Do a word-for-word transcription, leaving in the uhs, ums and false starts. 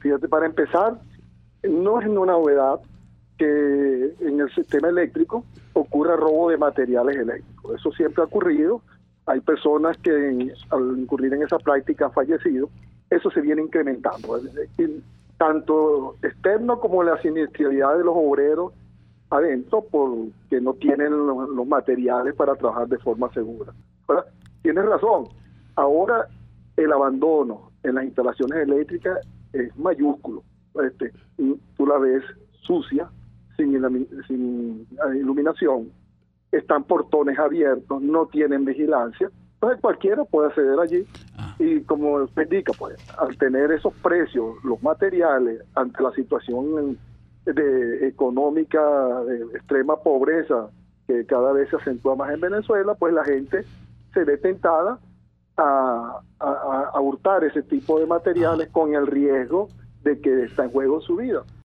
Fíjate, para empezar, no es una novedad que en el sistema eléctrico ocurra robo de materiales eléctricos. Eso siempre ha ocurrido. Hay personas que al incurrir en esa práctica han fallecido. Eso se viene incrementando. Tanto externo como la siniestralidad de los obreros adentro, porque no tienen los, los materiales para trabajar de forma segura. ¿Verdad? Tienes razón. Ahora el abandono en las instalaciones eléctricas es mayúsculo. Este, tú la ves sucia, sin, sin iluminación, están portones abiertos, no tienen vigilancia, entonces cualquiera puede acceder allí. Ah. Y como usted indica, pues, al tener esos precios, los materiales, ante la situación de económica de extrema pobreza que cada vez se acentúa más en Venezuela, pues la gente se ve tentada a, a, a hurtar ese tipo de materiales, ah, con el riesgo de que está en juego su vida.